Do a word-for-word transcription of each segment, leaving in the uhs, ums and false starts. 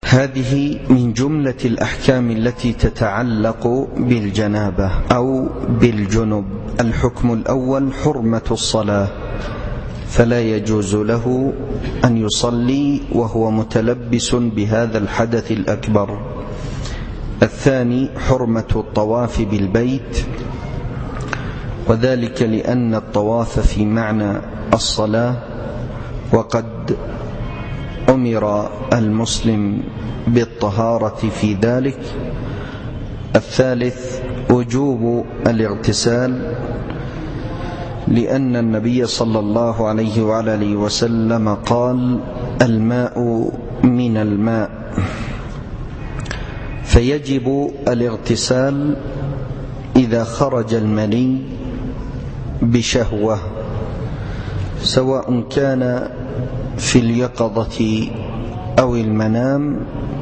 هذه من جملة الأحكام التي تتعلق بالجنابة أو بالجنب. الحكم الأول حرمة الصلاة، فلا يجوز له أن يصلي وهو متلبس بهذا الحدث الأكبر. الثاني حرمة الطواف بالبيت، وذلك لأن الطواف في معنى الصلاة، وقد أمر المسلم بالطهارة في ذلك. الثالث وجوب الاغتسال، لأن النبي صلى الله عليه وعلى آله وسلم قال: الماء من الماء، فيجب الاغتسال إذا خرج المني بشهوة، سواء كان في اليقظة أو المنام،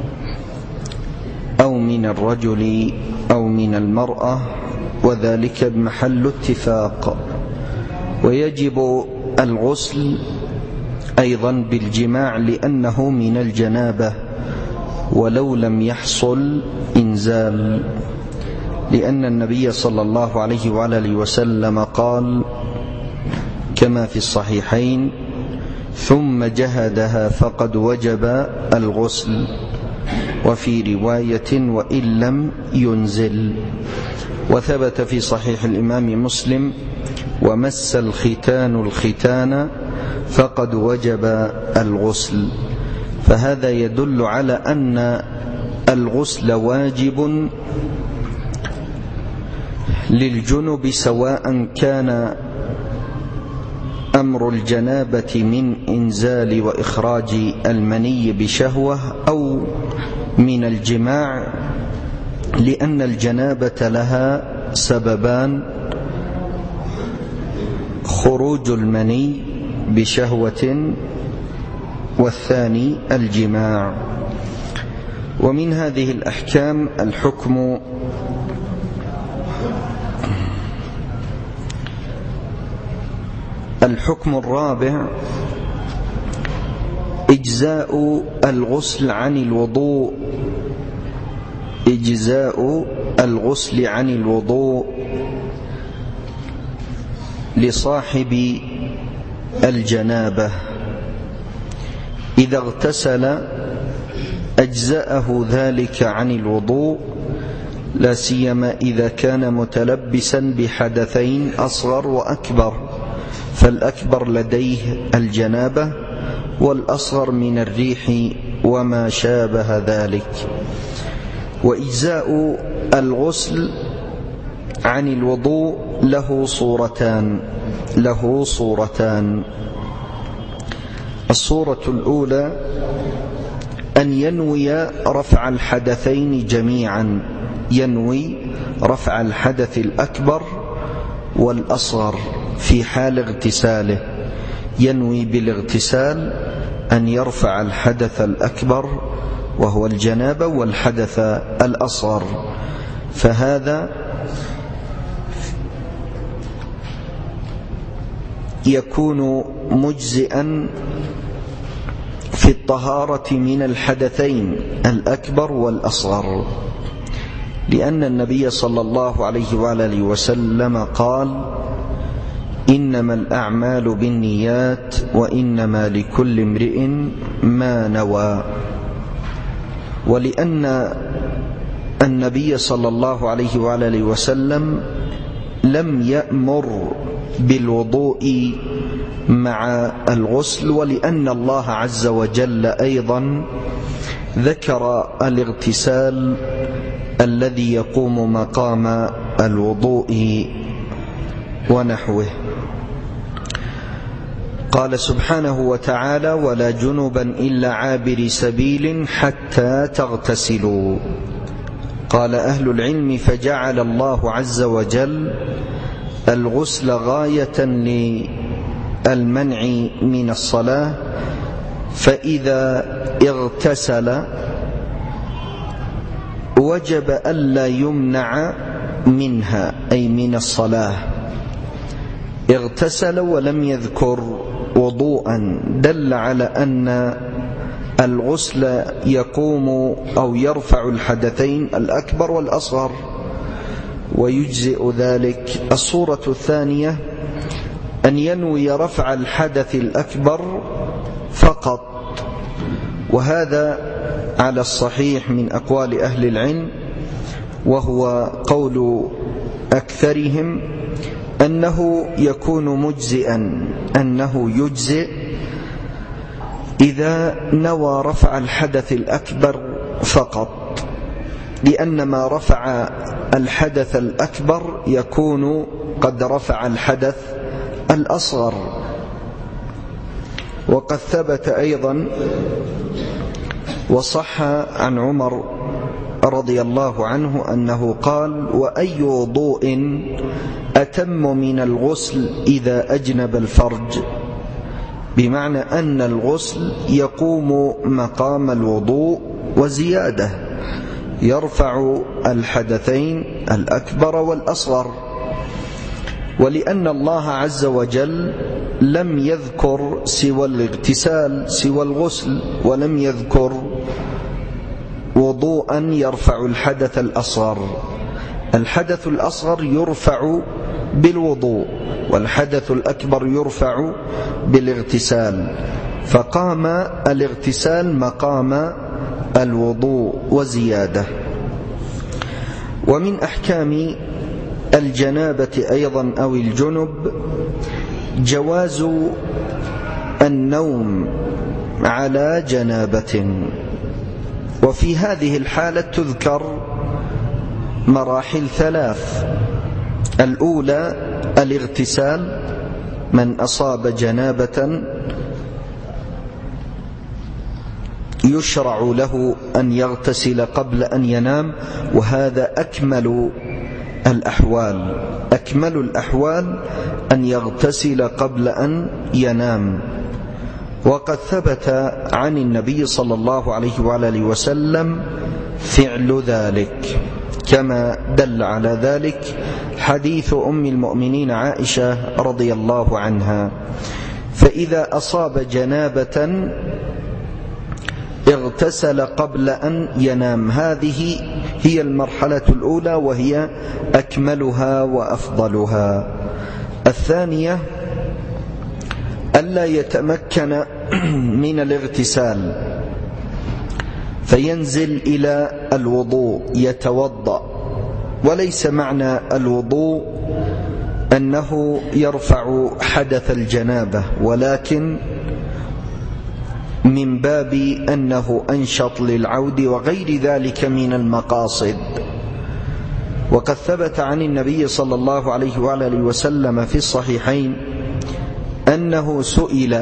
أو من الرجل أو من المرأة، وذلك بمحل اتفاق. ويجب الغسل أيضا بالجماع لأنه من الجنابة ولو لم يحصل إنزال، لأن النبي صلى الله عليه وعلى آله وسلم قال كما في الصحيحين: ثم جهدها فقد وجب الغسل، وفي رواية وإن لم ينزل. وثبت في صحيح الإمام مسلم: ومس الختان الختان فقد وجب الغسل. فهذا يدل على أن الغسل واجب للجنب، سواء كان أمر الجنابة من إنزال وإخراج المني بشهوة أو من الجماع، لأن الجنابة لها سببان: خروج المني بشهوة، والثاني الجماع. ومن هذه الأحكام الحكم الحكم الرابع إجزاء الغسل عن الوضوء إجزاء الغسل عن الوضوء لصاحب الجنابة. إذا اغتسل أجزأه ذلك عن الوضوء، لا سيما إذا كان متلبسا بحدثين أصغر وأكبر، فالأكبر لديه الجنابة، والأصغر من الريح وما شابه ذلك. وإجزاء الغسل عن الوضوء له صورتان له صورتان الصورة الأولى أن ينوي رفع الحدثين جميعا، ينوي رفع الحدث الأكبر والأصغر في حال اغتساله، ينوي بالاغتسال أن يرفع الحدث الأكبر وهو الجنابة والحدث الأصغر، فهذا يكون مجزئا في الطهارة من الحدثين الأكبر والأصغر، لأن النبي صلى الله عليه وآله وسلم قال: إنما الأعمال بالنيات وإنما لكل امرئ ما نوى. ولأن النبي صلى الله عليه وآله وسلم لم يأمر بالوضوء مع الغسل، ولأن الله عز وجل أيضا ذكر الاغتسال الذي يقوم مقام الوضوء ونحوه. قال سبحانه وتعالى: ولا جنبا إلا عابر سبيل حتى تغتسلوا. قال أهل العلم: فجعل الله عز وجل الغسل غاية للمنع من الصلاة، فإذا اغتسل وجب ألا يمنع منها، أي من الصلاة. اغتسل ولم يذكر وضوءا، دل على أن الغسل يقوم أو يرفع الحدثين الأكبر والأصغر ويجزئ ذلك. الصورة الثانية أن ينوي رفع الحدث الأكبر فقط، وهذا على الصحيح من أقوال أهل العلم، وهو قول أكثرهم أنه يكون مجزئا، أنه يجزئ إذا نوى رفع الحدث الأكبر فقط، لأن ما رفع الحدث الأكبر يكون قد رفع الحدث الأصغر. وقد ثبت أيضا وصح عن عمر رضي الله عنه أنه قال: وأي وضوء أتم من الغسل إذا أجنب الفرج، بمعنى أن الغسل يقوم مقام الوضوء وزيادة، يرفع الحدثين الأكبر والأصغر. ولأن الله عز وجل لم يذكر سوى الاغتسال سوى الغسل، ولم يذكر وضوءا يرفع الحدث الأصغر. الحدث الأصغر يرفع بالوضوء، والحدث الأكبر يرفع بالاغتسال، فقام الاغتسال مقام الوضوء وزيادة. ومن أحكام الجنابة أيضا أو الجنب جواز النوم على جنابة، وفي هذه الحالة تذكر مراحل ثلاث. الأولى الاغتسال، من أصاب جنابة يشرع له أن يغتسل قبل أن ينام، وهذا أكمل الأحوال، أكمل الأحوال أن يغتسل قبل أن ينام. وقد ثبت عن النبي صلى الله عليه وآله وسلم فعل ذلك، كما دل على ذلك حديث أم المؤمنين عائشة رضي الله عنها: فإذا أصاب جنابة اغتسل قبل أن ينام. هذه هي المرحلة الأولى، وهي أكملها وأفضلها. الثانية ألا يتمكن من الاغتسال فينزل إلى الوضوء يتوضأ، وليس معنى الوضوء أنه يرفع حدث الجنابة، ولكن من باب أنه أنشط للعود وغير ذلك من المقاصد. وقد ثبت عن النبي صلى الله عليه وآله وسلم في الصحيحين أنه سئل: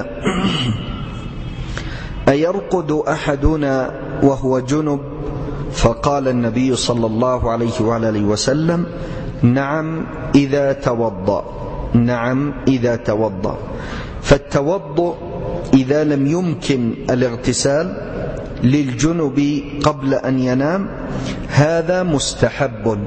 أيرقد أحدنا وهو جنب؟ فقال النبي صلى الله عليه وآله وسلم: نعم إذا توضأ، نعم إذا توضأ. فالتوضؤ إذا لم يمكن الاغتسال للجنب قبل أن ينام هذا مستحب،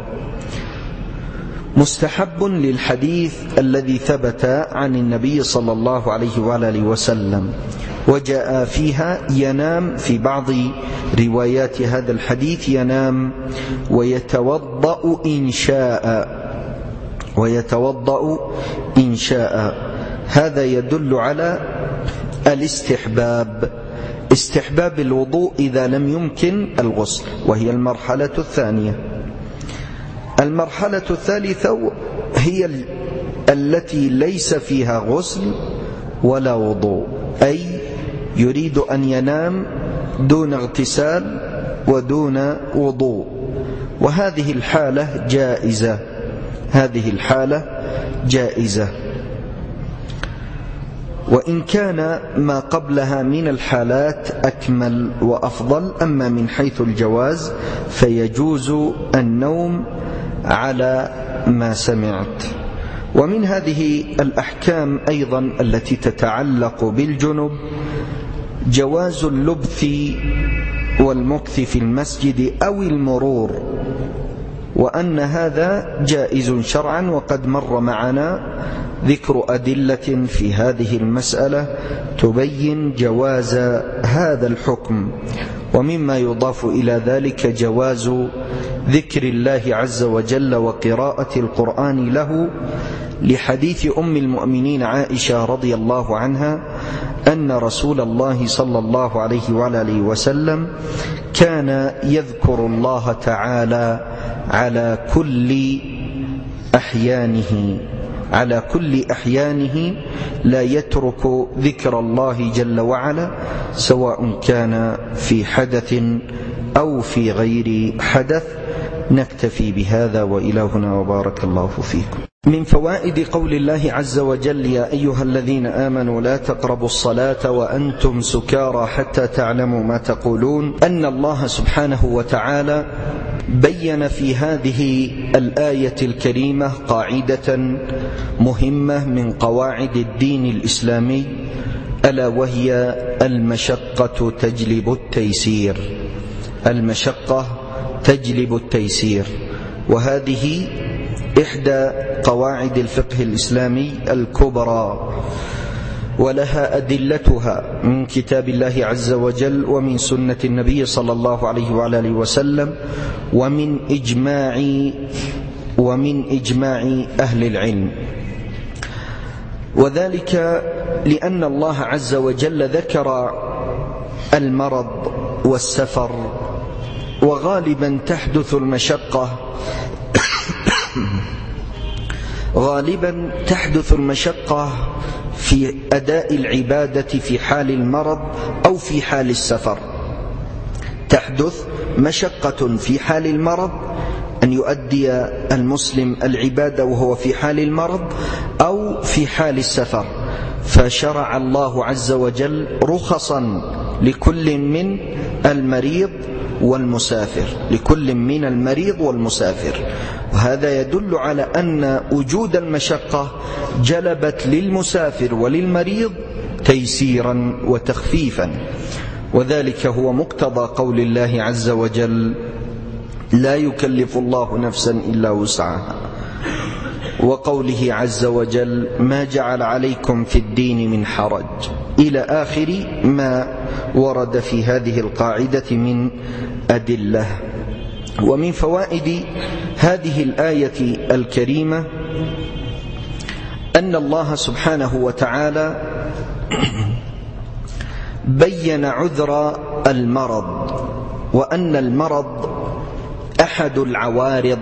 مستحب للحديث الذي ثبت عن النبي صلى الله عليه وآله وسلم، وجاء فيها ينام في بعض روايات هذا الحديث ينام ويتوضأ إن شاء، ويتوضأ إن شاء. هذا يدل على الاستحباب، استحباب الوضوء إذا لم يمكن الغسل، وهي المرحلة الثانية. المرحلة الثالثة هي التي ليس فيها غسل ولا وضوء، أي يريد أن ينام دون اغتسال ودون وضوء، وهذه الحالة جائزة، هذه الحالة جائزة. وإن كان ما قبلها من الحالات أكمل وأفضل، أما من حيث الجواز فيجوز النوم على ما سمعت. ومن هذه الأحكام أيضا التي تتعلق بالجنب جواز اللبث والمكث في المسجد أو المرور، وأن هذا جائز شرعا، وقد مر معنا ذكر أدلة في هذه المسألة تبين جواز هذا الحكم. ومما يضاف إلى ذلك جواز ذكر الله عز وجل وقراءة القرآن له، لحديث أم المؤمنين عائشة رضي الله عنها أن رسول الله صلى الله عليه وآله وسلم كان يذكر الله تعالى على كل أحيانه على كل أحيانه لا يترك ذكر الله جل وعلا، سواء كان في حدث أو في غير حدث. نكتفي بهذا وإلهنا وبارك الله فيكم. من فوائد قول الله عز وجل: يا أيها الذين آمنوا لا تقربوا الصلاة وأنتم سكارى حتى تعلموا ما تقولون، أن الله سبحانه وتعالى بين في هذه الآية الكريمة قاعدة مهمة من قواعد الدين الإسلامي، ألا وهي المشقة تجلب التيسير. المشقة تجلب التيسير، وهذه إحدى قواعد الفقه الإسلامي الكبرى، ولها أدلتها من كتاب الله عز وجل ومن سنة النبي صلى الله عليه وآله وسلم ومن إجماع ومن إجماع أهل العلم. وذلك لأن الله عز وجل ذكر المرض والسفر، وغالبا تحدث المشقة غالبا تحدث المشقة في أداء العبادة في حال المرض أو في حال السفر. تحدث مشقة في حال المرض، أن يؤدي المسلم العبادة وهو في حال المرض أو في حال السفر، فشرع الله عز وجل رخصا لكل من المريض والمسافر لكل من المريض والمسافر. وهذا يدل على أن وجود المشقة جلبت للمسافر وللمريض تيسيرا وتخفيفا، وذلك هو مقتضى قول الله عز وجل: لا يكلف الله نفسا إلا وسعها، وقوله عز وجل: ما جعل عليكم في الدين من حرج، إلى آخر ما ورد في هذه القاعدة من أدلة. ومن فوائد هذه الآية الكريمة أن الله سبحانه وتعالى بين عذر المرض، وأن المرض أحد العوارض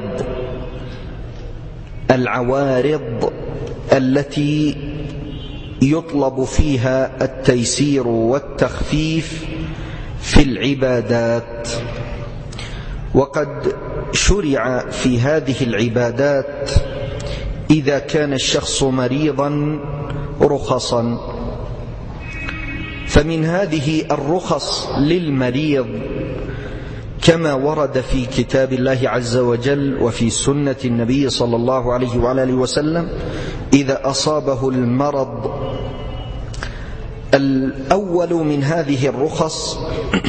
العوارض التي يطلب فيها التيسير والتخفيف في العبادات. وقد شرع في هذه العبادات إذا كان الشخص مريضا رخصا، فمن هذه الرخص للمريض كما ورد في كتاب الله عز وجل وفي سنة النبي صلى الله عليه وآله وسلم: إذا أصابه المرض. الأول من هذه الرخص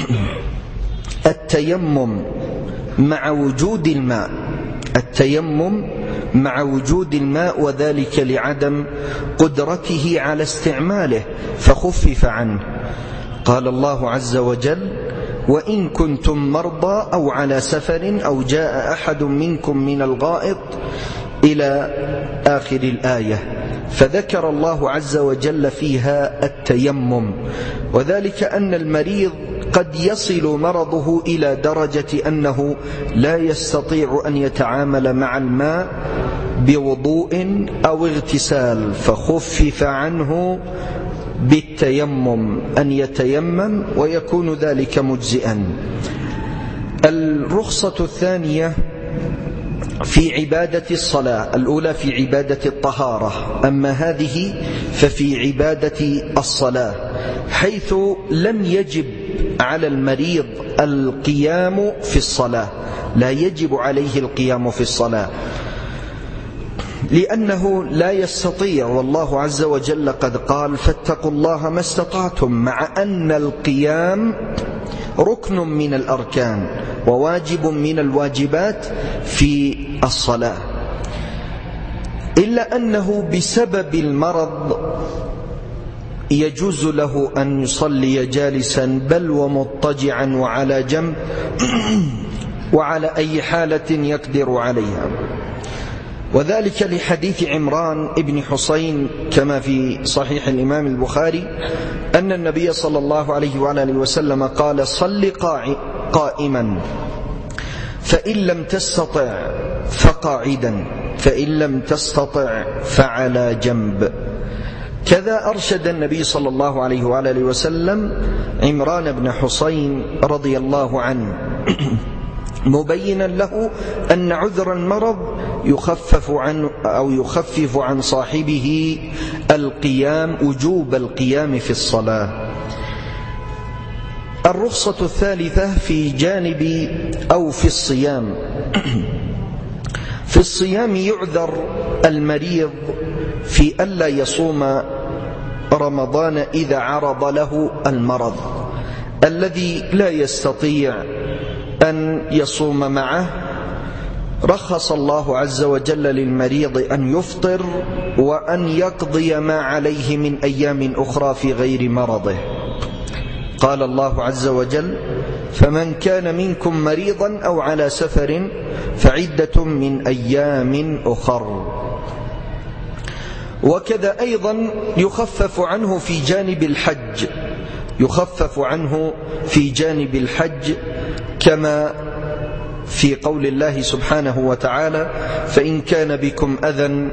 التيمم مع وجود الماء التيمم مع وجود الماء وذلك لعدم قدرته على استعماله فخفف عنه. قال الله عز وجل: وإن كنتم مرضى أو على سفر أو جاء أحد منكم من الغائط، إلى آخر الآية. فذكر الله عز وجل فيها التيمم، وذلك أن المريض قد يصل مرضه إلى درجة أنه لا يستطيع أن يتعامل مع الماء بوضوء أو اغتسال، فخفف عنه بالتيمم، أن يتيمم ويكون ذلك مجزئا. الرخصة الثانية في عبادة الصلاة، الأولى في عبادة الطهارة، أما هذه ففي عبادة الصلاة، حيث لم يجب على المريض القيام في الصلاة، لا يجب عليه القيام في الصلاة لأنه لا يستطيع، والله عز وجل قد قال: فاتقوا الله ما استطعتم، مع أن القيام ركن من الأركان وواجب من الواجبات في الصلاة. إلا أنه بسبب المرض يجوز له أن يصلي جالسا بل ومضطجعا وعلى جنب وعلى أي حالة يقدر عليها، وذلك لحديث عمران بن حسين كما في صحيح الإمام البخاري أن النبي صلى الله عليه وآله وسلم قال: صل قائما فإن لم تستطع فقاعدا فإن لم تستطع فعلى جنب. كذا أرشد النبي صلى الله عليه وآله وسلم عمران بن حسين رضي الله عنه مبينا له أن عذر المرض يخفف عن أو يخفف عن صاحبه القيام، وجوب القيام في الصلاة. الرخصة الثالثة في جانب أو في الصيام. في الصيام يعذر المريض في ألا يصوم رمضان إذا عرض له المرض الذي لا يستطيع أن يصوم معه. رخص الله عز وجل للمريض أن يفطر وأن يقضي ما عليه من أيام أخرى في غير مرضه. قال الله عز وجل: فمن كان منكم مريضا أو على سفر فعدة من أيام أخر. وكذا أيضا يخفف عنه في جانب الحج، يخفف عنه في جانب الحج كما في قول الله سبحانه وتعالى: فإن كان بكم أذى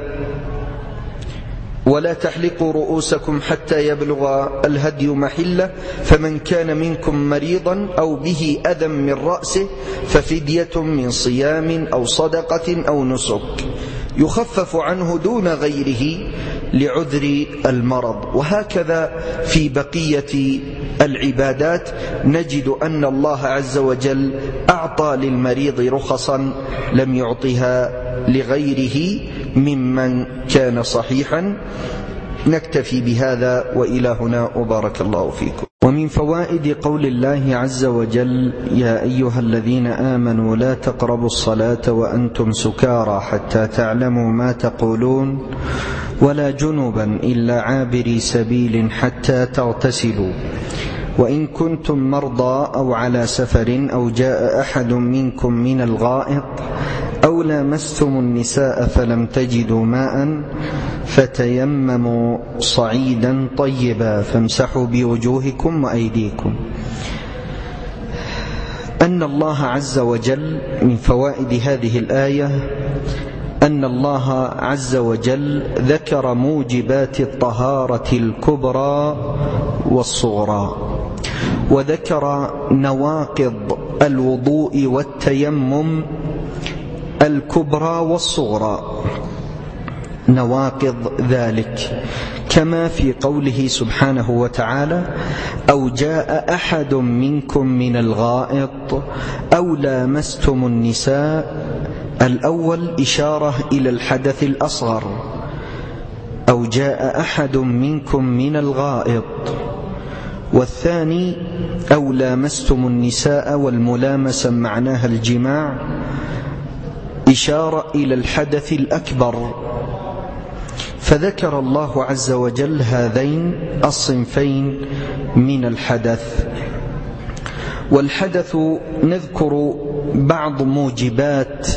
ولا تحلقوا رؤوسكم حتى يبلغ الهدي محله فمن كان منكم مريضا أو به أذى من رأسه ففدية من صيام أو صدقة أو نسك. يخفف عنه دون غيره لعذر المرض. وهكذا في بقية العبادات نجد أن الله عز وجل أعطى للمريض رخصا لم يعطها لغيره ممن كان صحيحا. نكتفي بهذا وإلى هنا وبارك الله فيكم. ومن فوائد قول الله عز وجل: يا أيها الذين آمنوا لا تقربوا الصلاة وأنتم سكارى حتى تعلموا ما تقولون ولا جنبا إلا عابري سبيل حتى تغتسلوا وإن كنتم مرضى أو على سفر أو جاء أحد منكم من الغائط أو لامستم النساء فلم تجدوا ماء فتيمموا صعيدا طيبا فامسحوا بوجوهكم وأيديكم. أن الله عز وجل من فوائد هذه الآية أن الله عز وجل ذكر موجبات الطهارة الكبرى والصغرى، وذكر نواقض الوضوء والتيمم الكبرى والصغرى، نواقض ذلك كما في قوله سبحانه وتعالى: أو جاء أحد منكم من الغائط أو لامستم النساء. الأول إشارة إلى الحدث الأصغر، أو جاء أحد منكم من الغائط، والثاني أو لامستم النساء والملامسة معناها الجماع، إشارة إلى الحدث الأكبر. فذكر الله عز وجل هذين الصنفين من الحدث. والحدث نذكر بعض موجبات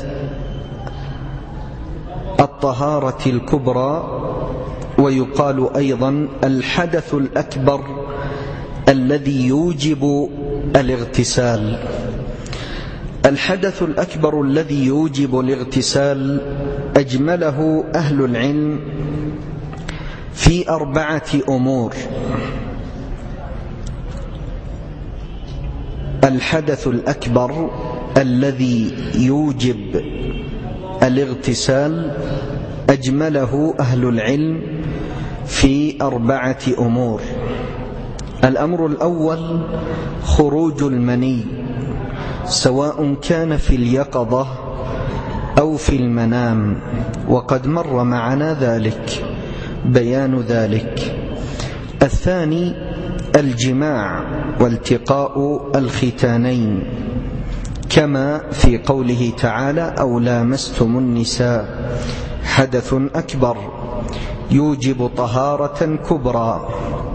الطهارة الكبرى، ويقال أيضا الحدث الأكبر الذي يوجب الاغتسال. الحدث الأكبر الذي يوجب الاغتسال أجمله أهل العلم في أربعة أمور. الحدث الأكبر الذي يوجب الاغتسال أجمله أهل العلم في أربعة أمور. الأمر الأول خروج المني، سواء كان في اليقظة أو في المنام، وقد مر معنا ذلك بيان ذلك. الثاني الجماع والتقاء الختانين كما في قوله تعالى: أو لامستم النساء حدث أكبر يوجب طهارة كبرى.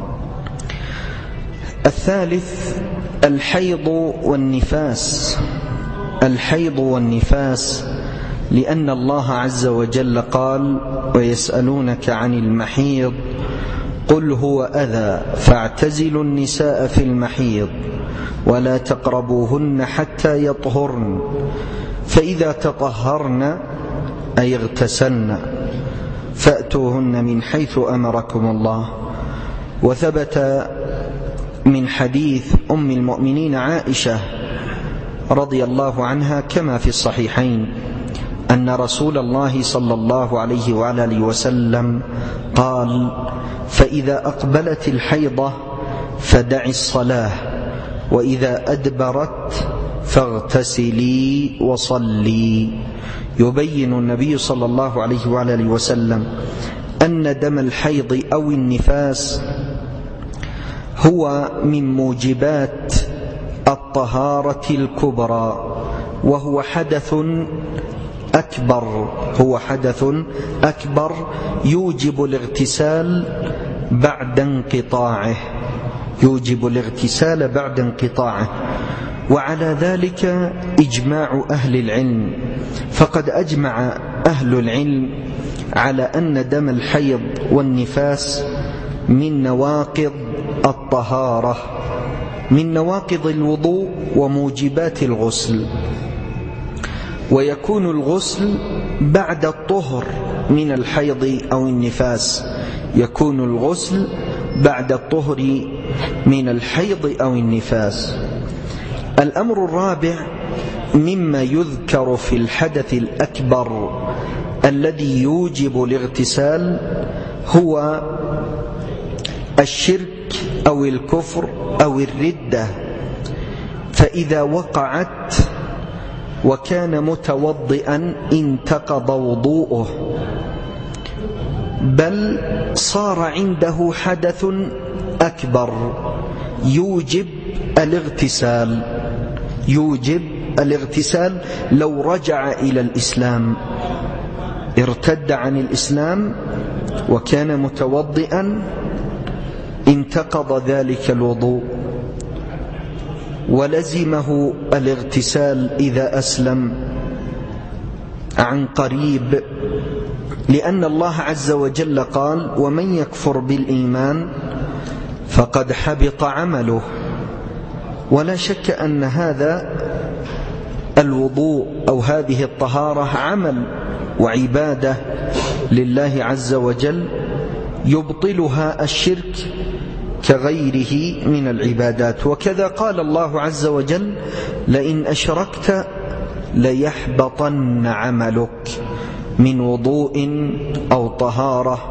الثالث الحيض والنفاس. الحيض والنفاس لأن الله عز وجل قال: ويسألونك عن المحيض قل هو أذى فاعتزلوا النساء في المحيض ولا تقربوهن حتى يطهرن فإذا تطهرن أي اغتسلن فأتوهن من حيث أمركم الله. وثبت من حديث أم المؤمنين عائشة رضي الله عنها كما في الصحيحين أن رسول الله صلى الله عليه وعلى آله وسلم قال: فإذا أقبلت الحيضة فدعي الصلاة وإذا أدبرت فاغتسلي وصلي. يبين النبي صلى الله عليه وعلى آله وسلم أن دم الحيض أو النفاس هو من موجبات الطهارة الكبرى، وهو حدث أكبر هو حدث أكبر يوجب الاغتسال بعد انقطاعه يوجب الاغتسال بعد انقطاعه وعلى ذلك إجماع أهل العلم، فقد أجمع أهل العلم على أن دم الحيض والنفاس من نواقض الطهارة، من نواقض الوضوء وموجبات الغسل، ويكون الغسل بعد الطهر من الحيض أو النفاس يكون الغسل بعد الطهر من الحيض أو النفاس. الأمر الرابع مما يذكر في الحدث الأكبر الذي يوجب الاغتسال هو الشرك أو الكفر أو الردة، فإذا وقعت وكان متوضئا انتقض وضوءه، بل صار عنده حدث أكبر يوجب الاغتسال يوجب الاغتسال لو رجع إلى الإسلام، ارتد عن الإسلام وكان متوضئا انتقض ذلك الوضوء ولزمه الاغتسال إذا أسلم عن قريب، لأن الله عز وجل قال: ومن يكفر بالإيمان فقد حبط عمله. ولا شك أن هذا الوضوء أو هذه الطهارة عمل وعبادة لله عز وجل يبطلها الشرك كغيره من العبادات. وكذا قال الله عز وجل: لئن أشركت ليحبطن عملك من وضوء أو طهارة.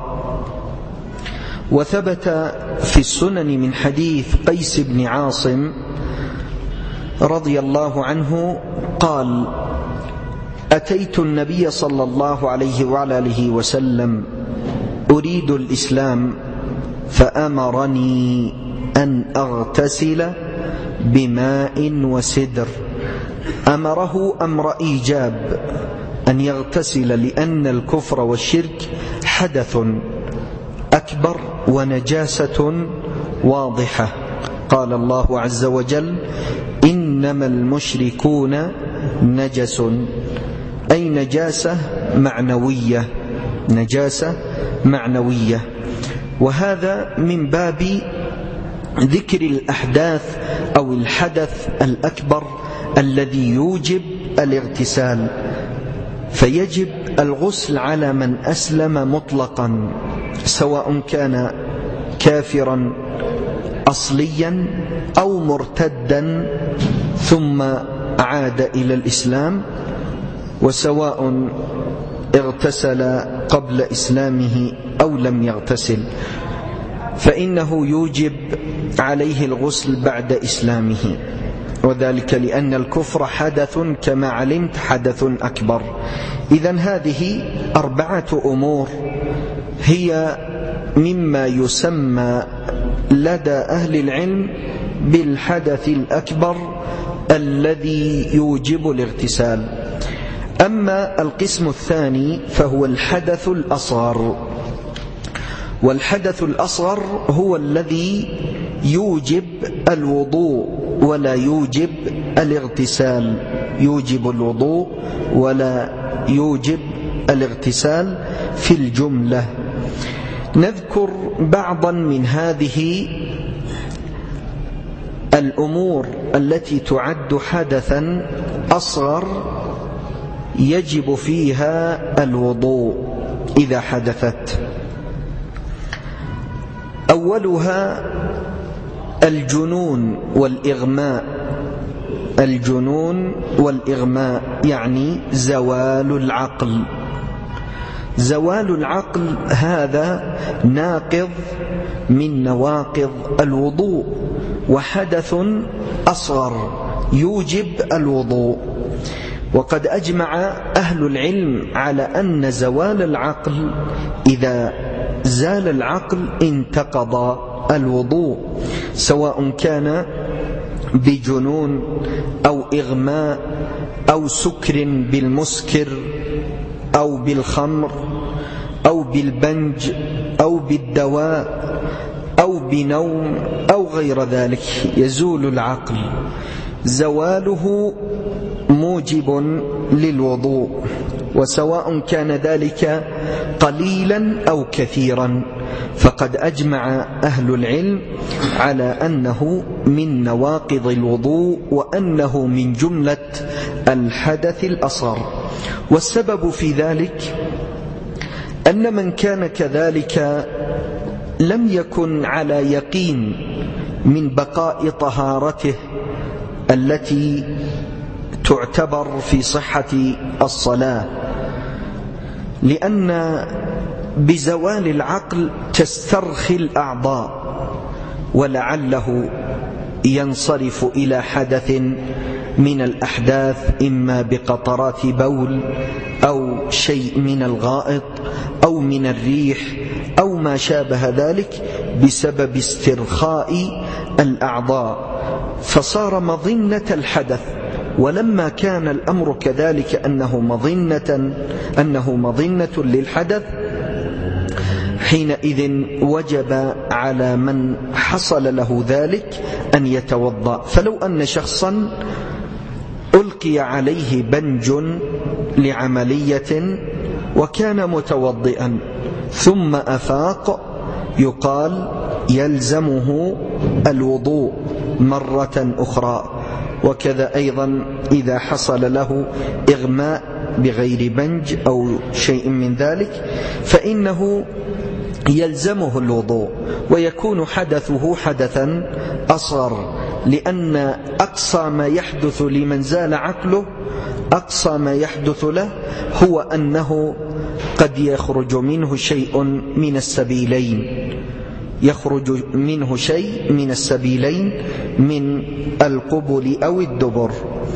وثبت في السنن من حديث قيس بن عاصم رضي الله عنه قال: أتيت النبي صلى الله عليه وعلى آله وسلم أريد الإسلام فأمرني أن أغتسل بماء وسدر. أمره أمر إيجاب أن يغتسل، لأن الكفر والشرك حدث أكبر ونجاسة واضحة. قال الله عز وجل: إنما المشركون نجس، أي نجاسة معنوية نجاسة معنوية. وهذا من باب ذكر الأحداث أو الحدث الأكبر الذي يوجب الاغتسال، فيجب الغسل على من أسلم مطلقا، سواء كان كافرا أصليا أو مرتدا ثم عاد إلى الإسلام، وسواء اغتسل قبل إسلامه أو لم يغتسل، فإنه يوجب عليه الغسل بعد إسلامه، وذلك لأن الكفر حدث كما علمت حدث أكبر. إذن هذه أربعة أمور هي مما يسمى لدى أهل العلم بالحدث الأكبر الذي يوجب الاغتسال. أما أما القسم الثاني فهو الحدث الأصغر، والحدث الأصغر هو الذي يوجب الوضوء ولا يوجب الاغتسال، يوجب الوضوء ولا يوجب الاغتسال في الجملة. نذكر بعضا من هذه الأمور التي تعد حدثا أصغر يجب فيها الوضوء إذا حدثت. أولها الجنون والإغماء، الجنون والإغماء يعني زوال العقل. زوال العقل هذا ناقض من نواقض الوضوء، وحدث أصغر يوجب الوضوء. وقد أجمع أهل العلم على أن زوال العقل إذا زال العقل انتقض الوضوء، سواء كان بجنون أو إغماء أو سكر بالمسكر أو بالخمر أو بالبنج أو بالدواء أو بنوم أو غير ذلك، يزول العقل. زواله موجب للوضوء، وسواء كان ذلك قليلا أو كثيرا، فقد أجمع أهل العلم على أنه من نواقض الوضوء وأنه من جملة الحدث الأصغر. والسبب في ذلك أن من كان كذلك لم يكن على يقين من بقاء طهارته التي تعتبر في صحة الصلاة، لأن بزوال العقل تسترخي الأعضاء، ولعله ينصرف إلى حدث من الأحداث، إما بقطرات بول أو شيء من الغائط أو من الريح أو ما شابه ذلك، بسبب استرخاء الأعضاء، فصار مظنة الحدث. ولما كان الأمر كذلك أنه مظنة, أنه مظنة للحدث، حينئذ وجب على من حصل له ذلك أن يتوضأ. فلو أن شخصا ألقي عليه بنج لعملية وكان متوضئا ثم أفاق، يقال يلزمه الوضوء مرة أخرى. وكذا أيضا إذا حصل له إغماء بغير بنج أو شيء من ذلك فإنه يلزمه الوضوء، ويكون حدثه حدثا أصغر، لأن أقصى ما يحدث لمن زال عقله، أقصى ما يحدث له هو أنه قد يخرج منه شيء من السبيلين، يخرج منه شيء من السبيلين من القبل أو الدبر.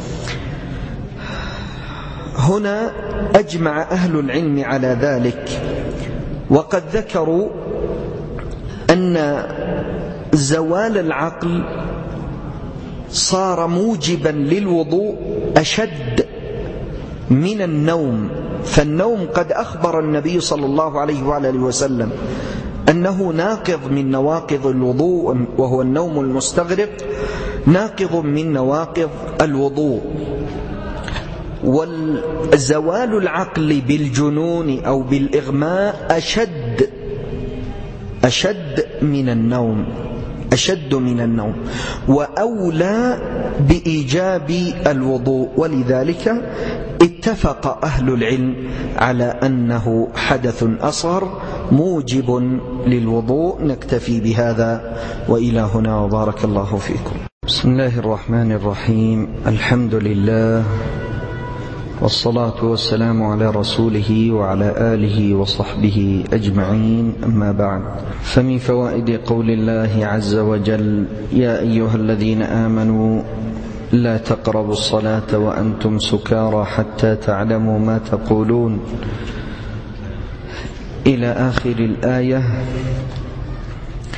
هنا أجمع أهل العلم على ذلك، وقد ذكروا أن زوال العقل صار موجبا للوضوء أشد من النوم. فالنوم قد أخبر النبي صلى الله عليه وعلى آله وسلم أنه ناقض من نواقض الوضوء، وهو النوم المستغرق ناقض من نواقض الوضوء. والزوال العقل بالجنون أو بالإغماء أشد أشد من النوم، أشد من النوم وأولى بإيجاب الوضوء. ولذلك اتفق أهل العلم على أنه حدث أصغر موجب للوضوء. نكتفي بهذا وإلى هنا، وبارك الله فيكم. بسم الله الرحمن الرحيم. الحمد لله والصلاة والسلام على رسوله وعلى آله وصحبه أجمعين، أما بعد. فمن فوائد قول الله عز وجل: يا أيها الذين آمنوا لا تقربوا الصلاة وأنتم سكارى حتى تعلموا ما تقولون، إلى آخر الآية،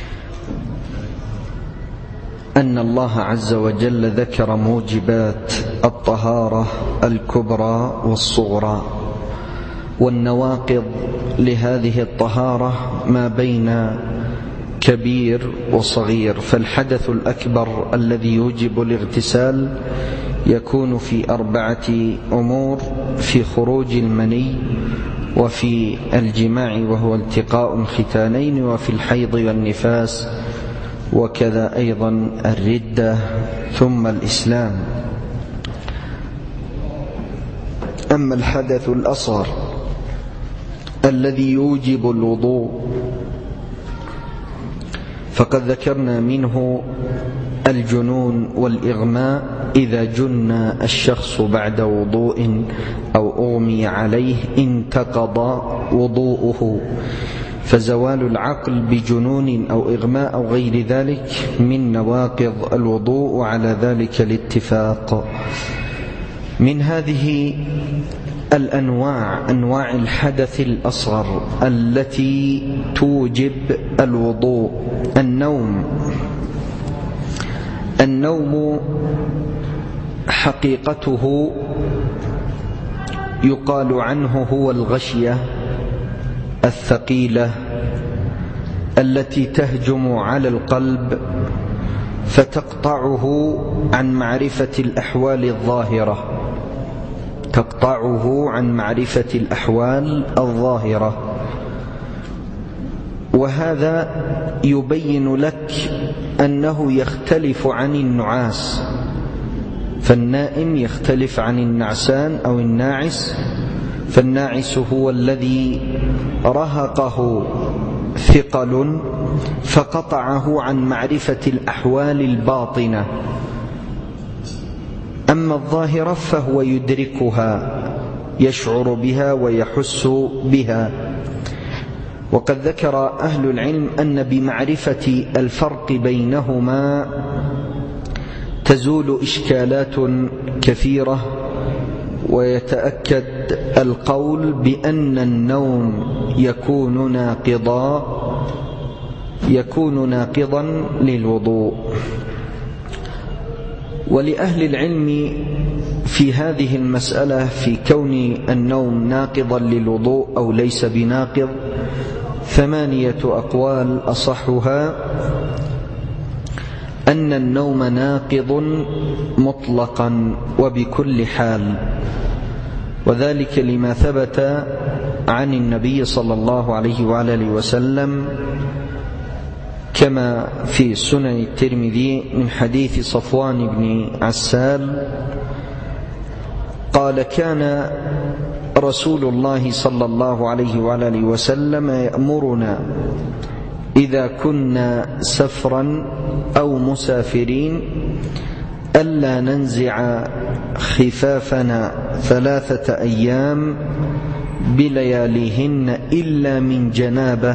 أن الله عز وجل ذكر موجبات الطهارة الكبرى والصغرى. والنواقض لهذه الطهارة ما بين كبير وصغير، فالحدث الأكبر الذي يوجب الاغتسال يكون في أربعة أمور: في خروج المني، وفي الجماع وهو التقاء الختانين، وفي الحيض والنفاس، وكذا أيضا الردة، ثم الإسلام. أما الحدث الأصغر الذي يوجب الوضوء فقد ذكرنا منه الجنون والإغماء إذا جن الشخص بعد وضوء أو أغمي عليه انتقض وضوءه، فزوال العقل بجنون أو إغماء أو غير ذلك من نواقض الوضوء، وعلى ذلك الاتفاق. من هذه الأنواع أنواع الحدث الأصغر التي توجب الوضوء النوم. النوم حقيقته يقال عنه هو الغشية الثقيلة التي تهجم على القلب فتقطعه عن معرفة الأحوال الظاهرة تقطعه عن معرفة الأحوال الظاهرة وهذا يبين لك أنه يختلف عن النعاس، فالنائم يختلف عن النعسان أو الناعس. فالناعس هو الذي رهقه ثقل فقطعه عن معرفة الأحوال الباطنة، أما الظاهرة فهو يدركها، يشعر بها ويحس بها. وقد ذكر أهل العلم أن بمعرفة الفرق بينهما تزول إشكالات كثيرة، ويتأكد القول بأن النوم يكون ناقضا يكون ناقضا للوضوء. ولأهل العلم في هذه المسألة في كون النوم ناقضا للوضوء أو ليس بناقض ثمانية أقوال، أصحها أن النوم ناقض مطلقا وبكل حال، وذلك لما ثبت عن النبي صلى الله عليه وآله وسلم كما في سنن الترمذي من حديث صفوان بن عسال قال: كان رسول الله صلى الله عليه وآله وسلم يأمرنا إذا كنا سفرا أو مسافرين ألا ننزع خفافنا ثلاثة أيام بلياليهن إلا من جنابة،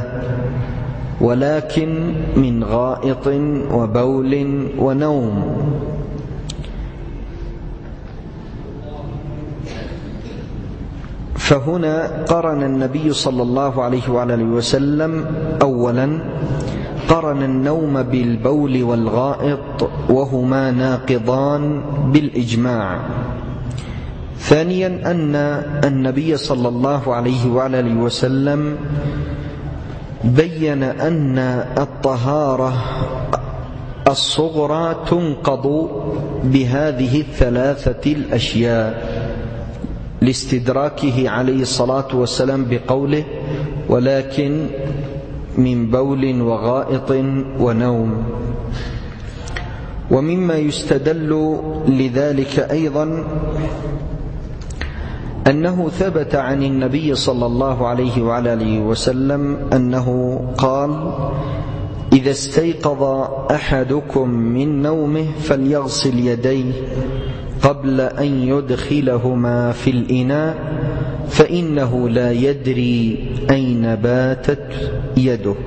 ولكن من غائط وبول ونوم. فهنا قرن النبي صلى الله عليه وآله وسلم أولا قرن النوم بالبول والغائط وهما ناقضان بالإجماع. ثانيا أن النبي صلى الله عليه وآله وسلم بين أن الطهارة الصغرى تنقض بهذه الثلاثة الأشياء، لاستدراكه عليه الصلاة والسلام بقوله: ولكن من بول وغائط ونوم. ومما يستدل لذلك أيضا أنه ثبت عن النبي صلى الله عليه وآله وسلم أنه قال: إذا استيقظ أحدكم من نومه فليغسل يديه قبل أن يدخلهما في الإناء فإنه لا يدري أين باتت يده.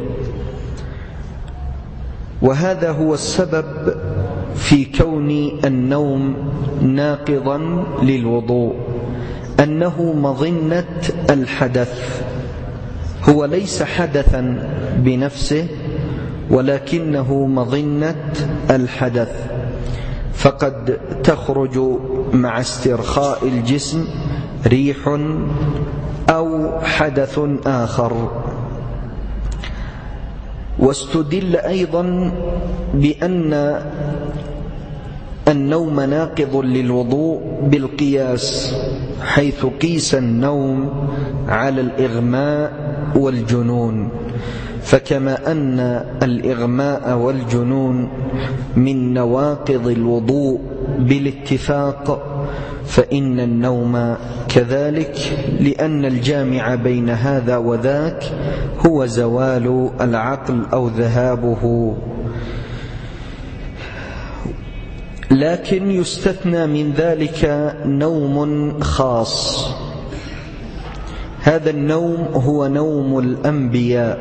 وهذا هو السبب في كون النوم ناقضا للوضوء، أنه مظنة الحدث، هو ليس حدثا بنفسه ولكنه مظنة الحدث، فقد تخرج مع استرخاء الجسم ريح أو حدث آخر. واستدل أيضا بأن النوم ناقض للوضوء بالقياس، حيث قيس النوم على الإغماء والجنون، فكما أن الإغماء والجنون من نواقض الوضوء بالاتفاق، فإن النوم كذلك، لأن الجامع بين هذا وذاك هو زوال العقل أو ذهابه. لكن يستثنى من ذلك نوم خاص، هذا النوم هو نوم الأنبياء.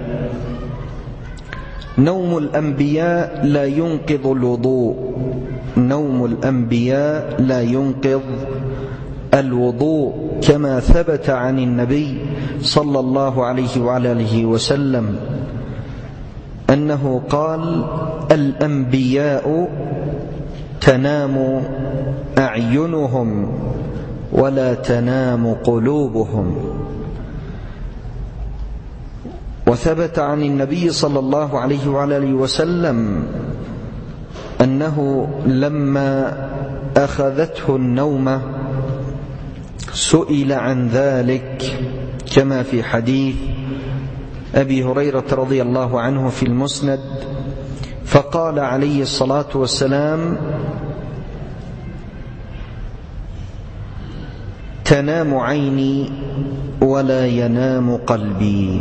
نوم الأنبياء لا ينقض الوضوء، نوم الأنبياء لا ينقض الوضوء، كما ثبت عن النبي صلى الله عليه وعلى آله وسلم أنه قال: الأنبياء تنام أعينهم ولا تنام قلوبهم. وثبت عن النبي صلى الله عليه وعلى آله وسلم أنه لما أخذته النومة سئل عن ذلك، كما في حديث أبي هريرة رضي الله عنه في المسند، فقال عليه الصلاة والسلام: تنام عيني ولا ينام قلبي.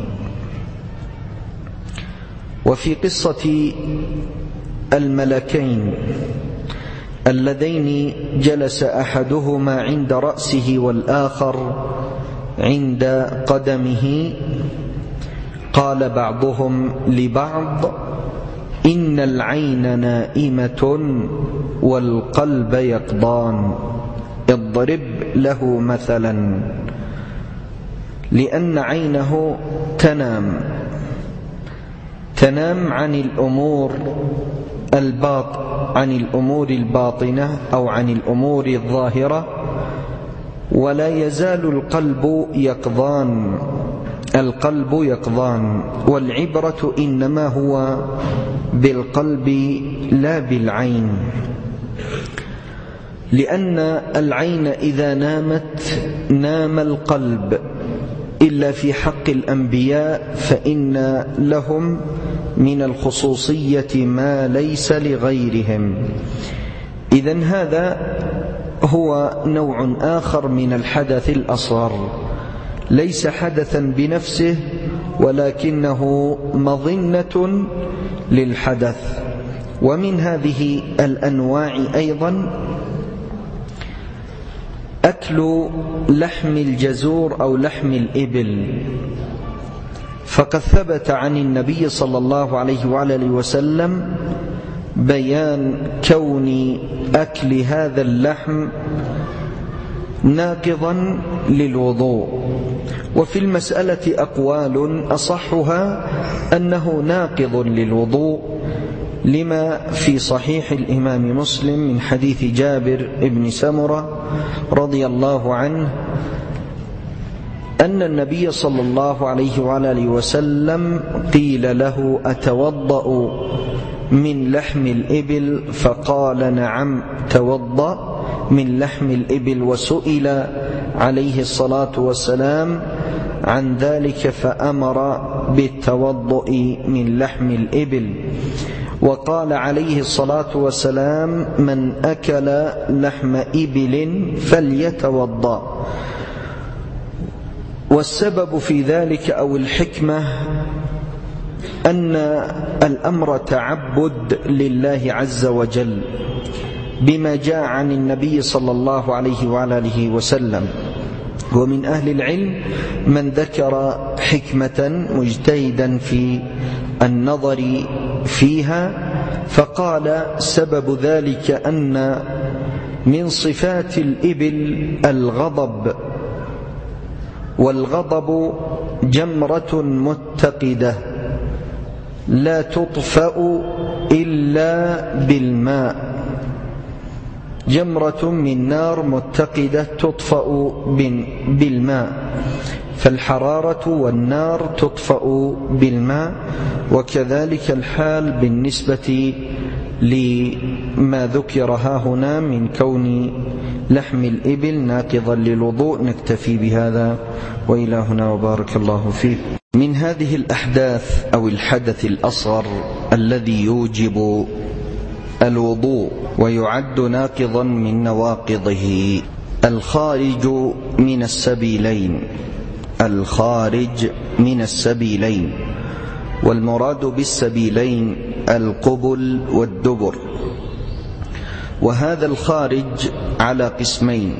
وفي قصة الملكين اللذين جلس أحدهما عند رأسه والآخر عند قدمه، قال بعضهم لبعض: إن العين نائمة والقلب يقظان، اضرب له مثلا. لأن عينه تنام تنام عن الأمور الباط عن الأمور الباطنة أو عن الأمور الظاهرة، ولا يزال القلب يقظان القلب يقظان والعبرة إنما هو بالقلب لا بالعين، لأن العين إذا نامت نام القلب، إلا في حق الأنبياء فإن لهم من الخصوصية ما ليس لغيرهم. إذن هذا هو نوع آخر من الحدث الأصغر، ليس حدثا بنفسه ولكنه مظنة للحدث. ومن هذه الأنواع أيضا أكل لحم الجزور أو لحم الإبل، فقد ثبت عن النبي صلى الله عليه وعلى آله وسلم بيان كون أكل هذا اللحم ناقضا للوضوء. وفي المسألة أقوال، أصحها أنه ناقض للوضوء، لما في صحيح الإمام مسلم من حديث جابر بن سمرة رضي الله عنه أن النبي صلى الله عليه وعلى آله وسلم قيل له: أتوضأ من لحم الإبل؟ فقال: نعم توضأ من لحم الإبل. وسئل عليه الصلاة والسلام عن ذلك فأمر بالتوضؤ من لحم الإبل. وقال عليه الصلاة والسلام: من أكل لحم إبل فليتوضأ. والسبب في ذلك أو الحكمة أن الأمر تعبد لله عز وجل بما جاء عن النبي صلى الله عليه وعلى آله وسلم. ومن أهل العلم من ذكر حكمة مجتهدا في النظر فيها، فقال: سبب ذلك أن من صفات الإبل الغضب، والغضب جمرة متقدة لا تطفأ إلا بالماء، جمرة من نار متقدة تطفأ بالماء، فالحرارة والنار تطفأ بالماء، وكذلك الحال بالنسبة لما ذكر ها هنا من كون لحم الإبل ناقضا للوضوء. نكتفي بهذا وإلى هنا وبارك الله فيك. من هذه الأحداث أو الحدث الأصغر الذي يوجب الوضوء ويعد ناقضا من نواقضه الخارج من السبيلين. الخارج من السبيلين، والمراد بالسبيلين القبل والدبر. وهذا الخارج على قسمين: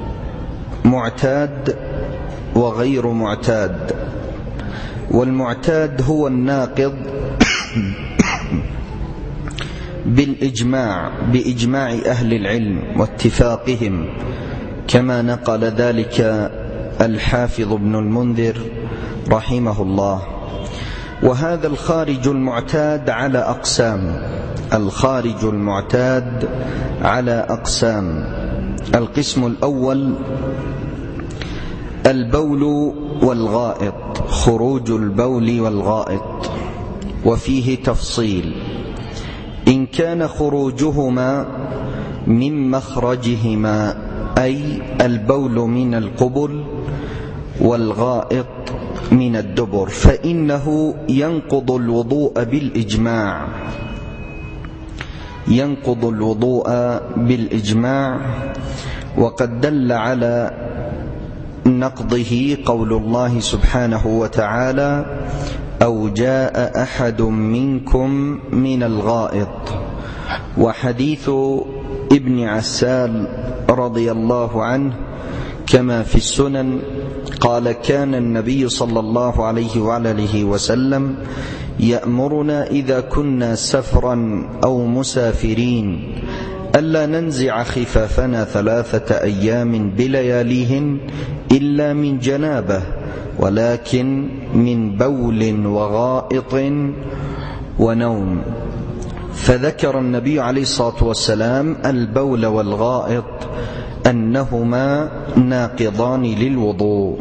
معتاد وغير معتاد. والمعتاد هو الناقض بالإجماع بإجماع أهل العلم واتفاقهم، كما نقل ذلك الحافظ ابن المنذر رحمه الله. وهذا الخارج المعتاد على أقسام. الخارج المعتاد على أقسام. القسم الأول البول والغائط، خروج البول والغائط، وفيه تفصيل: إن كان خروجهما من مخرجهما، أي البول من القبل والغائط من الدبر، فإنه ينقض الوضوء بالإجماع. ينقض الوضوء بالإجماع. وقد دل على نقضه قول الله سبحانه وتعالى: أو جاء أحد منكم من الغائط. وحديث ابن عسال رضي الله عنه كما في السنن قال: كان النبي صلى الله عليه وآله وسلم يأمرنا إذا كنا سفرا أو مسافرين ألا ننزع خفافنا ثلاثة أيام بلياليهن إلا من جنابه، ولكن من بول وغائط ونوم. فذكر النبي عليه الصلاة والسلام البول والغائط أنهما ناقضان للوضوء.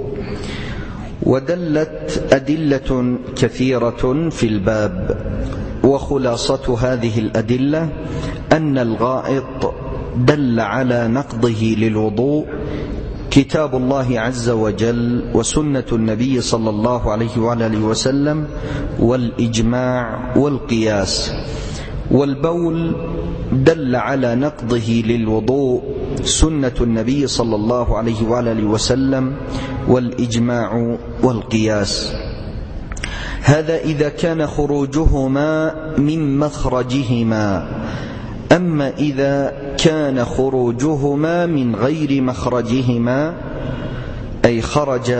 ودلت أدلة كثيرة في الباب، وخلاصة هذه الأدلة أن الغائط دل على نقضه للوضوء كتاب الله عز وجل وسنة النبي صلى الله عليه وآله وسلم والإجماع والقياس. والبول دل على نقضه للوضوء سنة النبي صلى الله عليه وآله وسلم والإجماع والقياس. هذا إذا كان خروجهما من مخرجهما. أما إذا كان خروجهما من غير مخرجهما، أي خرج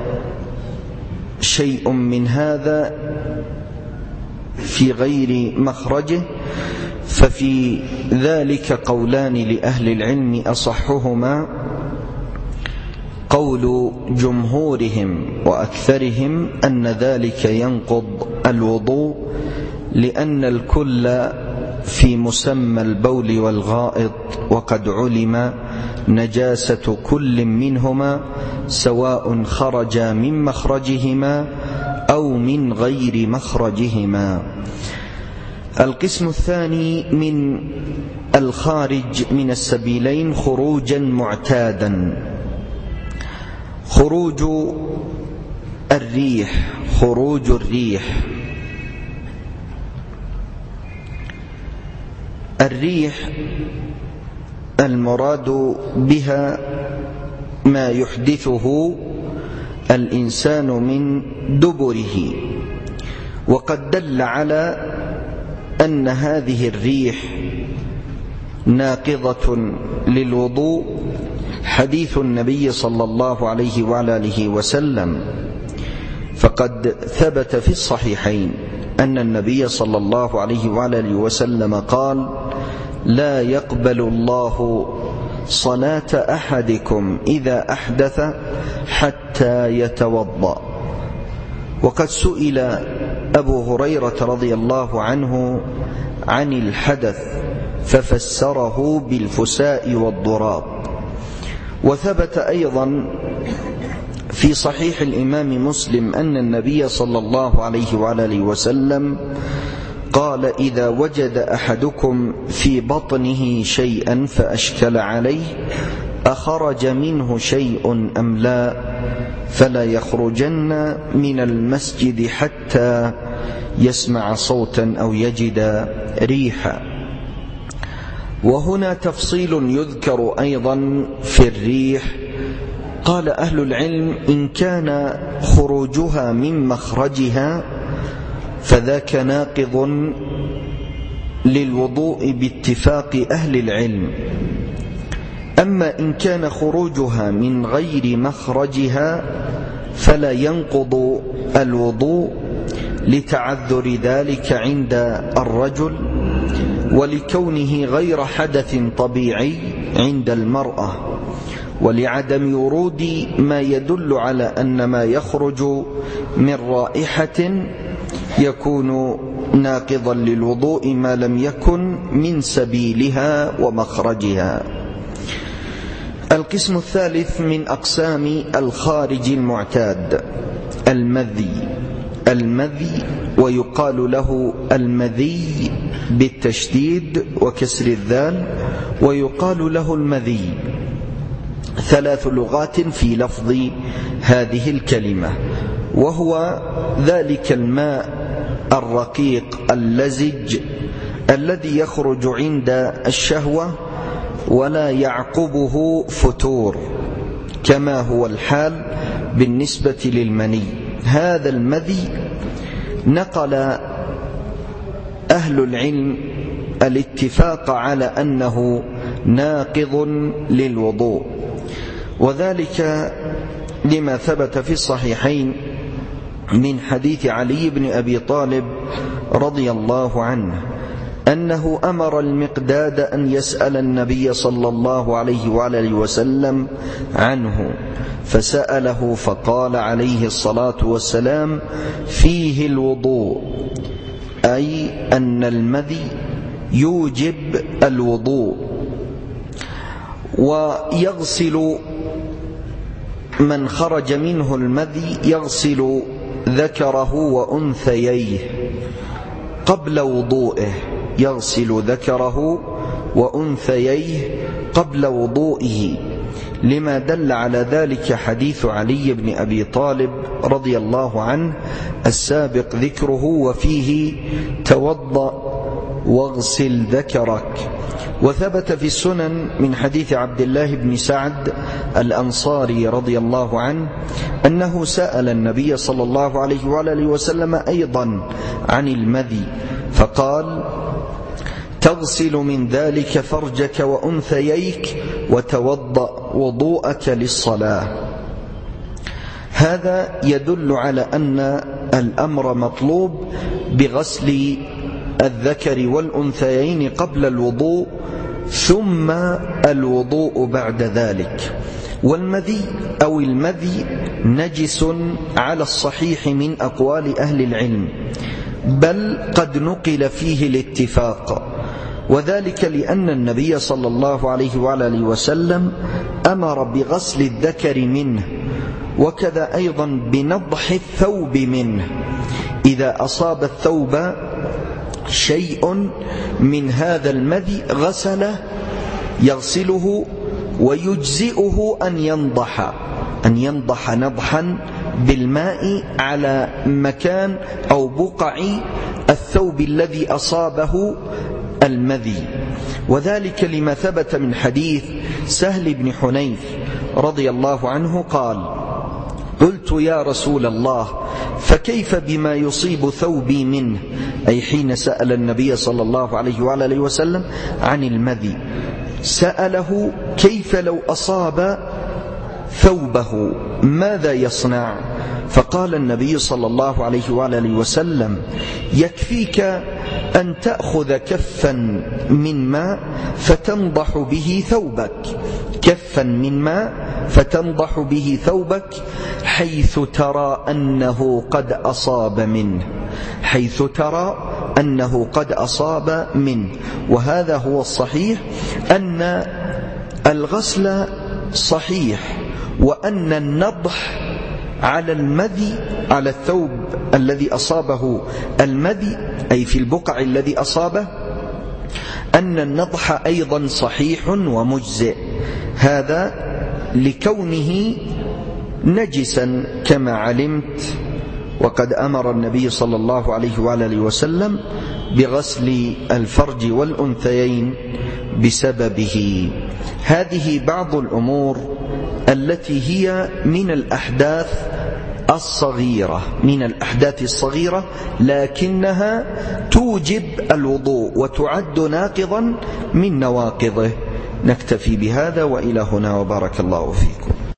شيء من هذا في غير مخرجه، ففي ذلك قولان لأهل العلم، أصحهما قول جمهورهم وأكثرهم أن ذلك ينقض الوضوء، لأن الكل في مسمى البول والغائط، وقد علم نجاسة كل منهما سواء خرج من مخرجهما أو من غير مخرجهما. القسم الثاني من الخارج من السبيلين خروجا معتادا. خروج الريح. خروج الريح الريح المراد بها ما يحدثه الإنسان من دبره. وقد دل على أن هذه الريح ناقضة للوضوء حديث النبي صلى الله عليه وآله وسلم، فقد ثبت في الصحيحين أن النبي صلى الله عليه وآله وسلم قال: لا يقبل الله صلاة أحدكم إذا أحدث حتى يتوضأ. وقد سئل أبو هريرة رضي الله عنه عن الحدث ففسره بالفساء والضراب. وثبت أيضا في صحيح الإمام مسلم أن النبي صلى الله عليه وآله وسلم قال: إذا وجد أحدكم في بطنه شيئا فأشكل عليه أخرج منه شيء أم لا فلا يخرجن من المسجد حتى يسمع صوتا أو يجد ريحا. وهنا تفصيل يذكر أيضا في الريح. قال أهل العلم: إن كان خروجها من مخرجها فذاك ناقض للوضوء باتفاق أهل العلم. أما إن كان خروجها من غير مخرجها فلا ينقض الوضوء لتعذر ذلك عند الرجل، ولكونه غير حدث طبيعي عند المرأة، ولعدم ورود ما يدل على أن ما يخرج من رائحة يكون ناقضا للوضوء ما لم يكن من سبيلها ومخرجها. القسم الثالث من أقسام الخارج المعتاد المذي. المذي ويقال له المذي بالتشديد وكسر الذال، ويقال له المذي. ثلاث لغات في لفظ هذه الكلمة، وهو ذلك الماء الرقيق اللزج الذي يخرج عند الشهوة ولا يعقبه فتور، كما هو الحال بالنسبة للمني. هذا المذي نقل أهل العلم الاتفاق على أنه ناقض للوضوء، وذلك لما ثبت في الصحيحين من حديث علي بن أبي طالب رضي الله عنه أنه أمر المقداد أن يسأل النبي صلى الله عليه وآله وسلم عنه، فسأله فقال عليه الصلاة والسلام: فيه الوضوء، أي أن المذي يوجب الوضوء. ويغسل من خرج منه المذي يغسل ذكره وأنثييه قبل وضوئه، يغسل ذكره وأنثييه قبل وضوئه، لما دل على ذلك حديث علي بن أبي طالب رضي الله عنه السابق ذكره، وفيه: توضأ واغسل ذكرك. وثبت في السنن من حديث عبد الله بن سعد الأنصاري رضي الله عنه أنه سأل النبي صلى الله عليه وآله وسلم أيضا عن المذي، فقال: تغسل من ذلك فرجك وأنثييك وتوضأ وضوءك للصلاة. هذا يدل على أن الأمر مطلوب بغسل الذكر والأنثيين قبل الوضوء، ثم الوضوء بعد ذلك. والمذي أو المذي نجس على الصحيح من أقوال أهل العلم، بل قد نقل فيه الاتفاق، وذلك لأن النبي صلى الله عليه وآله وسلم أمر بغسل الذكر منه، وكذا أيضا بنضح الثوب منه. إذا أصاب الثوب شيء من هذا المذي غسله، يغسله، ويجزئه أن ينضح أن ينضح نضحا بالماء على مكان أو بقع الثوب الذي أصابه المذي. وذلك لما ثبت من حديث سهل بن حنيف رضي الله عنه قال: قلت يا رسول الله فكيف بما يصيب ثوبي منه، أي حين سأل النبي صلى الله عليه وآله وسلم عن المذي، سأله كيف لو أصاب ثوبه ماذا يصنع؟ فقال النبي صلى الله عليه وآله وسلم: يكفيك أن تأخذ كفا من ماء فتنضح به ثوبك، كفا من ماء فتنضح به ثوبك حيث ترى أنه قد أصاب منه، حيث ترى أنه قد أصاب منه. وهذا هو الصحيح، أن الغسل صحيح، وأن النضح على المذي، على الثوب الذي أصابه المذي أي في البقع الذي أصابه، أن النضح أيضا صحيح ومجزئ، هذا لكونه نجسا كما علمت. وقد أمر النبي صلى الله عليه وآله وسلم بغسل الفرج والأنثيين بسببه. هذه بعض الأمور التي هي من الأحداث الصغيرة، من الأحداث الصغيرة، لكنها توجب الوضوء وتعد ناقضا من نواقضه. نكتفي بهذا، وإلى هنا، وبارك الله فيكم.